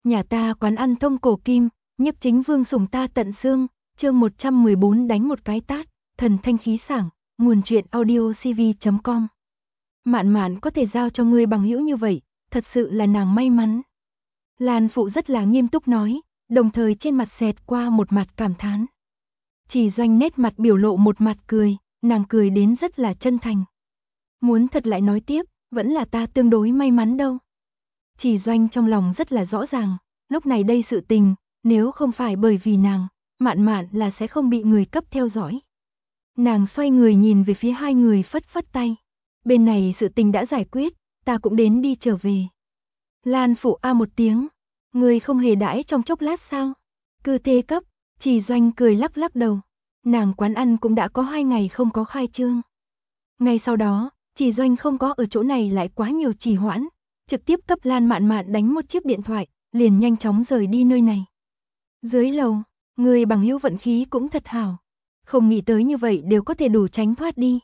Nhà ta quán ăn thông cổ kim, nhiếp chính vương sủng ta tận xương, chương 114 đánh một cái tát, thần thanh khí sảng, nguồn truyện audiocv.com. Mạn Mạn có thể giao cho ngươi bằng hữu như vậy, thật sự là nàng may mắn. Lan Phụ rất là nghiêm túc nói, đồng thời trên mặt xẹt qua một mặt cảm thán. Chỉ Doanh nét mặt biểu lộ một mặt cười, nàng cười đến rất là chân thành. Muốn thật lại nói tiếp, vẫn là ta tương đối may mắn đâu. Chỉ Doanh trong lòng rất là rõ ràng, lúc này đây sự tình, nếu không phải bởi vì nàng, Mạn Mạn là sẽ không bị người cấp theo dõi. Nàng xoay người nhìn về phía hai người phất phất tay. Bên này sự tình đã giải quyết, ta cũng đến đi trở về. Lan Phụ a một tiếng, người không hề đãi trong chốc lát sao? Cứ thế cấp, Chỉ Doanh cười lắc lắc đầu. Nàng quán ăn cũng đã có 2 ngày không có khai trương. Ngay sau đó, Chỉ Doanh không có ở chỗ này lại quá nhiều trì hoãn, trực tiếp cấp Lan Mạn Mạn đánh một chiếc điện thoại, liền nhanh chóng rời đi nơi này. Dưới lầu, người bằng hữu vận khí cũng thật hảo, không nghĩ tới như vậy đều có thể đủ tránh thoát đi.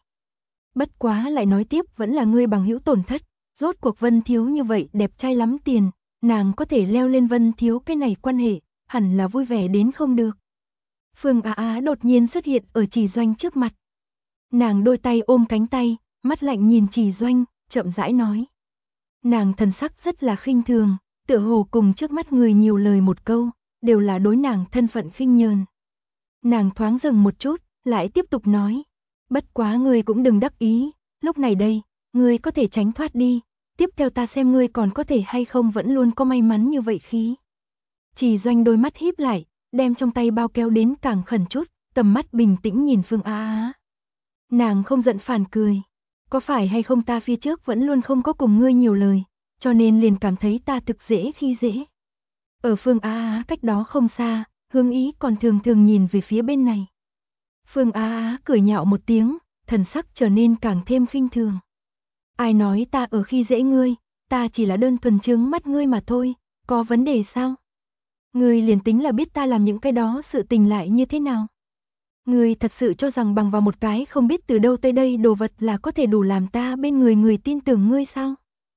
Bất quá lại nói tiếp vẫn là người bằng hữu tổn thất, rốt cuộc Vân Thiếu như vậy đẹp trai lắm tiền, nàng có thể leo lên Vân Thiếu cái này quan hệ, hẳn là vui vẻ đến không được. Phương Á Á đột nhiên xuất hiện ở Chỉ Doanh trước mặt. Nàng đôi tay ôm cánh tay, mắt lạnh nhìn Chỉ Doanh, chậm rãi nói. Nàng thần sắc rất là khinh thường, tựa hồ cùng trước mắt người nhiều lời một câu, đều là đối nàng thân phận khinh nhờn. Nàng thoáng dừng một chút, lại tiếp tục nói. Bất quá ngươi cũng đừng đắc ý, lúc này đây, ngươi có thể tránh thoát đi, tiếp theo ta xem ngươi còn có thể hay không vẫn luôn có may mắn như vậy khí. Chỉ Doanh đôi mắt híp lại, đem trong tay bao kéo đến càng khẩn chút, tầm mắt bình tĩnh nhìn Phương Á Á. Nàng không giận phản cười. Có phải hay không ta phía trước vẫn luôn không có cùng ngươi nhiều lời, cho nên liền cảm thấy ta thực dễ khi dễ. Ở Phương Á Á cách đó không xa, Hương Ý còn thường thường nhìn về phía bên này. Phương Á Á cười nhạo một tiếng, thần sắc trở nên càng thêm khinh thường. Ai nói ta ở khi dễ ngươi, ta chỉ là đơn thuần chướng mắt ngươi mà thôi, có vấn đề sao? Ngươi liền tính là biết ta làm những cái đó sự tình lại như thế nào? Ngươi thật sự cho rằng bằng vào một cái không biết từ đâu tới đây đồ vật là có thể đủ làm ta bên người tin tưởng ngươi sao?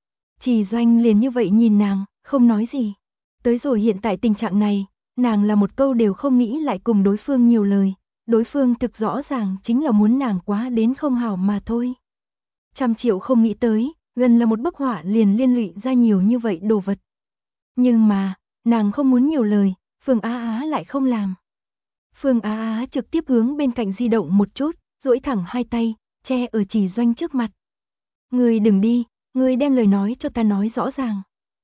Chỉ Doanh liền như vậy nhìn nàng, không nói gì. Tới rồi hiện tại tình trạng này, nàng là một câu đều không nghĩ lại cùng đối phương nhiều lời. Đối phương thực rõ ràng chính là muốn nàng quá đến không hảo mà thôi. 100 triệu không nghĩ tới, gần là một bức họa liền liên lụy ra nhiều như vậy đồ vật. Nhưng mà, nàng không muốn nhiều lời, Phương Á Á lại không làm. Phương Á Á trực tiếp hướng bên cạnh di động một chút, duỗi thẳng hai tay, che ở Chỉ Doanh trước mặt. Ngươi đừng đi, ngươi đem lời nói cho ta nói rõ ràng.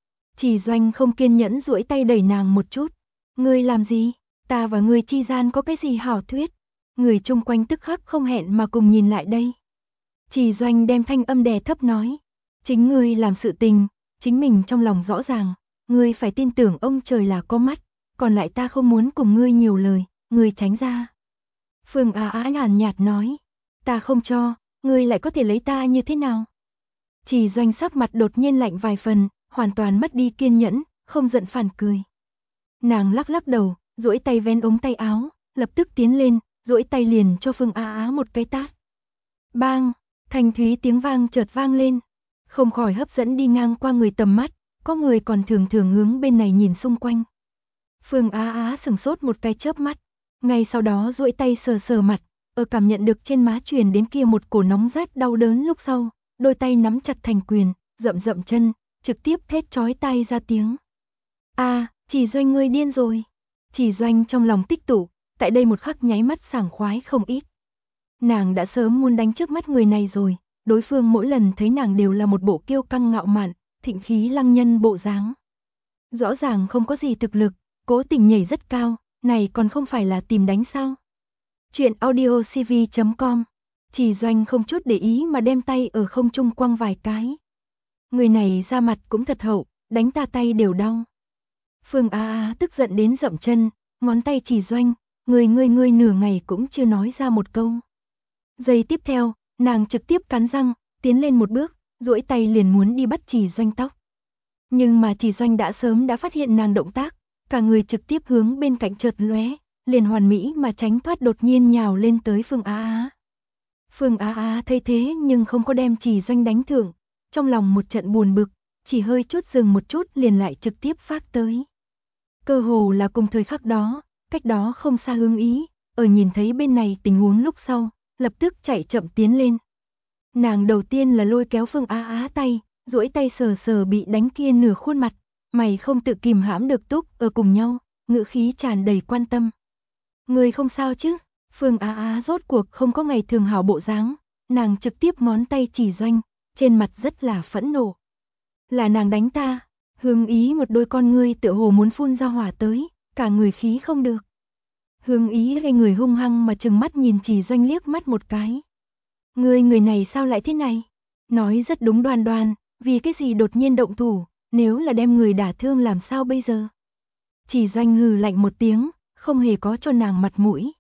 Chỉ Doanh không kiên nhẫn duỗi tay đẩy nàng một chút. Ngươi làm gì? Ta và ngươi chi gian có cái gì hảo thuyết? Người chung quanh tức khắc không hẹn mà cùng nhìn lại đây. Chỉ Doanh đem thanh âm đè thấp nói. Chính ngươi làm sự tình, chính mình trong lòng rõ ràng. Ngươi phải tin tưởng ông trời là có mắt, còn lại ta không muốn cùng ngươi nhiều lời. Ngươi tránh ra. Phương Á Á nhàn nhạt nói. Ta không cho, ngươi lại có thể lấy ta như thế nào? Chỉ Doanh sắc mặt đột nhiên lạnh vài phần, hoàn toàn mất đi kiên nhẫn, không giận phản cười. Nàng lắc lắc đầu, duỗi tay vén ống tay áo, lập tức tiến lên, duỗi tay liền cho Phương Á Á một cái tát. Bang, thanh thúy tiếng vang chợt vang lên, không khỏi hấp dẫn đi ngang qua người tầm mắt, có người còn thường thường hướng bên này nhìn xung quanh. Phương Á Á sửng sốt một cái chớp mắt, ngay sau đó duỗi tay sờ sờ mặt, ở cảm nhận được trên má truyền đến kia một cổ nóng rát đau đớn lúc sau, đôi tay nắm chặt thành quyền, rậm rậm chân, trực tiếp thét chói tai ra tiếng. A, Chỉ Doanh ngươi điên rồi. Chỉ Doanh trong lòng tích tụ, tại đây một khắc nháy mắt sảng khoái không ít. Nàng đã sớm muốn đánh trước mắt người này rồi, đối phương mỗi lần thấy nàng đều là một bộ kiêu căng ngạo mạn, thịnh khí lăng nhân bộ dáng. Rõ ràng không có gì thực lực, cố tình nhảy rất cao, này còn không phải là tìm đánh sao? Chuyện audiocv.com. Chỉ Doanh không chút để ý mà đem tay ở không trung quăng vài cái. Người này ra mặt cũng thật hậu, đánh ta tay đều đau. Phương Á Á tức giận đến dậm chân, ngón tay Chỉ Doanh, ngươi nửa ngày cũng chưa nói ra một câu. Giây tiếp theo, nàng trực tiếp cắn răng, tiến lên một bước, duỗi tay liền muốn đi bắt Chỉ Doanh tóc. Nhưng mà Chỉ Doanh đã sớm đã phát hiện nàng động tác, cả người trực tiếp hướng bên cạnh chợt lóe, liền hoàn mỹ mà tránh thoát đột nhiên nhào lên tới Phương Á Á. Phương Á Á thấy thế nhưng không có đem Chỉ Doanh đánh thưởng, trong lòng một trận buồn bực, chỉ hơi chút dừng một chút liền lại trực tiếp phát tới. Cơ hồ là cùng thời khắc đó, cách đó không xa Hướng Ý, ở nhìn thấy bên này tình huống lúc sau, lập tức chạy chậm tiến lên. Nàng đầu tiên là lôi kéo Phương Á Á tay, duỗi tay sờ sờ bị đánh kia nửa khuôn mặt, mày không tự kìm hãm được túc ở cùng nhau, ngữ khí tràn đầy quan tâm. Người không sao chứ? Phương Á Á rốt cuộc không có ngày thường hảo bộ dáng, nàng trực tiếp ngón tay chỉ Doanh, trên mặt rất là phẫn nộ. Là nàng đánh ta. Hướng Ý một đôi con ngươi tựa hồ muốn phun ra hỏa tới, cả người khí không được. Hướng Ý gây người hung hăng mà trừng mắt nhìn Chỉ Doanh liếc mắt một cái. Người này sao lại thế này? Nói rất đúng Đoan Đoan, vì cái gì đột nhiên động thủ, nếu là đem người đả thương làm sao bây giờ? Chỉ Doanh hừ lạnh một tiếng, không hề có cho nàng mặt mũi.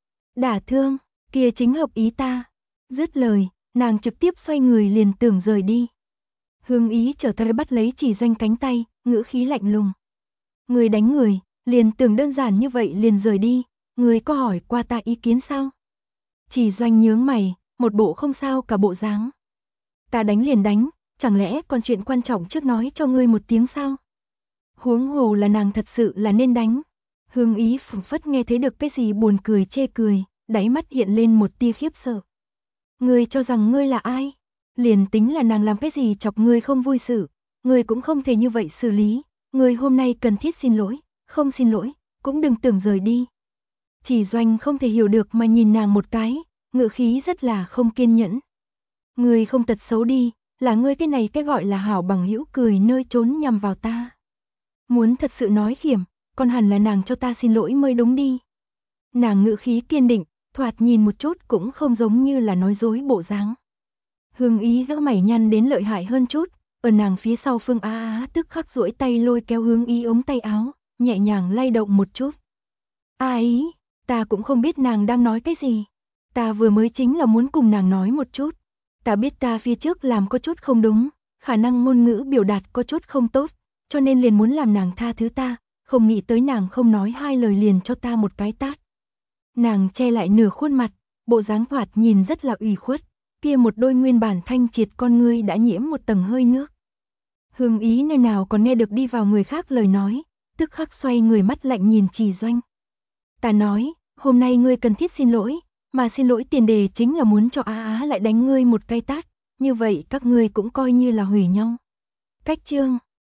Đả thương, kia chính hợp ý ta. Dứt lời, nàng trực tiếp xoay người liền tưởng rời đi. Hướng Ý trở tay bắt lấy Chỉ Doanh cánh tay, ngữ khí lạnh lùng. Người đánh người, liền tưởng đơn giản như vậy liền rời đi, người có hỏi qua ta ý kiến sao? Chỉ Doanh nhướng mày, một bộ không sao cả bộ dáng. Ta đánh liền đánh, chẳng lẽ còn chuyện quan trọng trước nói cho ngươi một tiếng sao? Huống hồ là nàng thật sự là nên đánh. Hướng Ý phảng phất nghe thấy được cái gì buồn cười chê cười, đáy mắt hiện lên một tia khiếp sợ. Ngươi cho rằng ngươi là ai? Liền tính là nàng làm cái gì chọc ngươi không vui sự, ngươi cũng không thể như vậy xử lý, ngươi hôm nay cần thiết xin lỗi, không xin lỗi, cũng đừng tưởng rời đi. Chỉ Doanh không thể hiểu được mà nhìn nàng một cái, ngữ khí rất là không kiên nhẫn. Ngươi không tật xấu đi, là ngươi cái này cái gọi là hảo bằng hữu cười nơi trốn nhằm vào ta. Muốn thật sự nói khiểm, còn hẳn là nàng cho ta xin lỗi mới đúng đi. Nàng ngữ khí kiên định, thoạt nhìn một chút cũng không giống như là nói dối bộ dáng. Hướng Ý gỡ mày nhăn đến lợi hại hơn chút, ở nàng phía sau Phương Á Á tức khắc duỗi tay lôi kéo Hướng Ý ống tay áo, nhẹ nhàng lay động một chút. A Ý, ta cũng không biết nàng đang nói cái gì. Ta vừa mới chính là muốn cùng nàng nói một chút. Ta biết ta phía trước làm có chút không đúng, khả năng ngôn ngữ biểu đạt có chút không tốt, cho nên liền muốn làm nàng tha thứ ta, không nghĩ tới nàng không nói hai lời liền cho ta một cái tát. Nàng che lại nửa khuôn mặt, bộ dáng thoạt nhìn rất là ủy khuất, kia một đôi nguyên bản thanh triệt con ngươi đã nhiễm một tầng hơi nước. Hướng Ý nơi nào còn nghe được đi vào người khác lời nói, tức khắc xoay người mắt lạnh nhìn Chỉ Doanh. Ta nói, hôm nay ngươi cần thiết xin lỗi, mà xin lỗi tiền đề chính là muốn cho Á Á lại đánh ngươi một cái tát, như vậy các ngươi cũng coi như là hủy nhau. Cách chương